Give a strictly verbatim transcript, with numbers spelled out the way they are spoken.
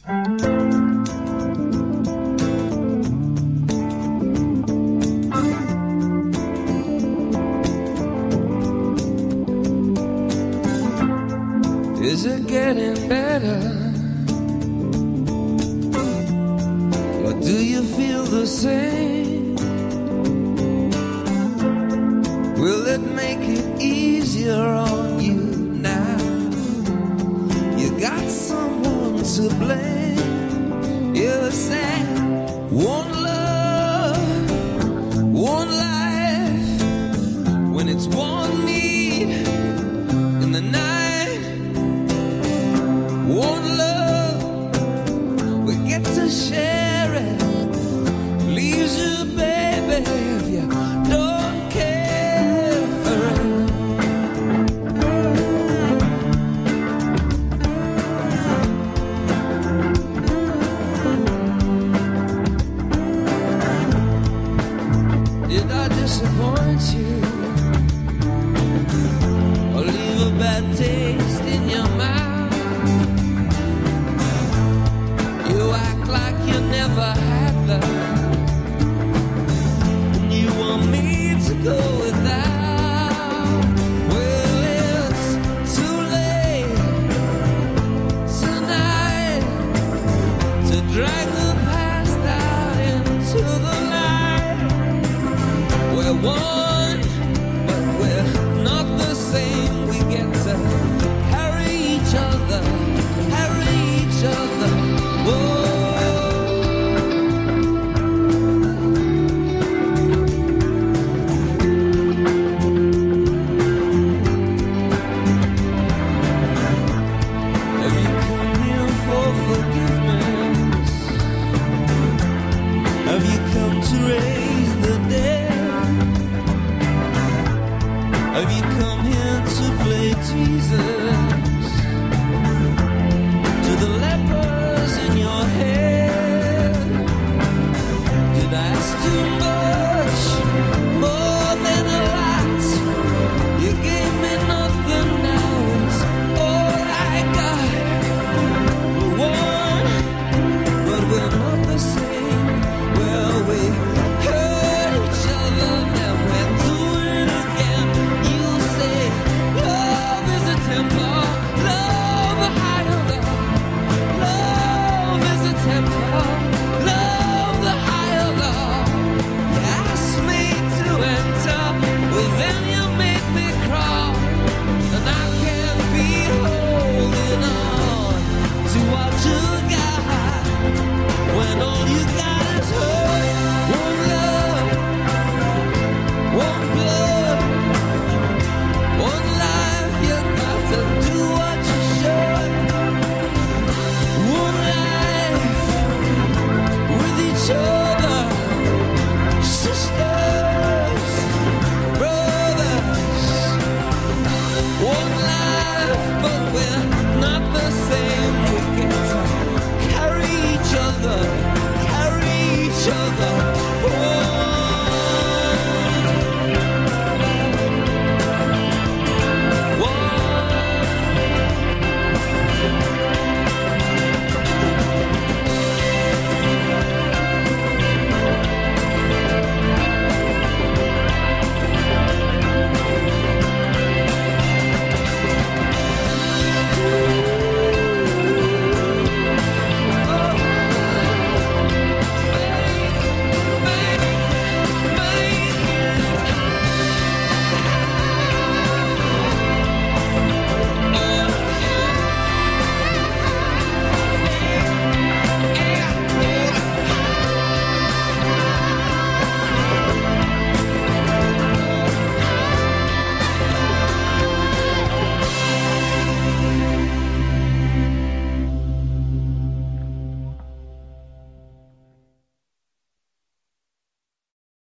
Is it getting better? Or do you feel the same? Will it make it easier on you now? You got someone to blame. You say one love, one life, when it's one need in the night. One love, we get to share it. Leaves you, baby, if you don't care for it. Did I disappoint you? Or leave a bad taste in your mouth?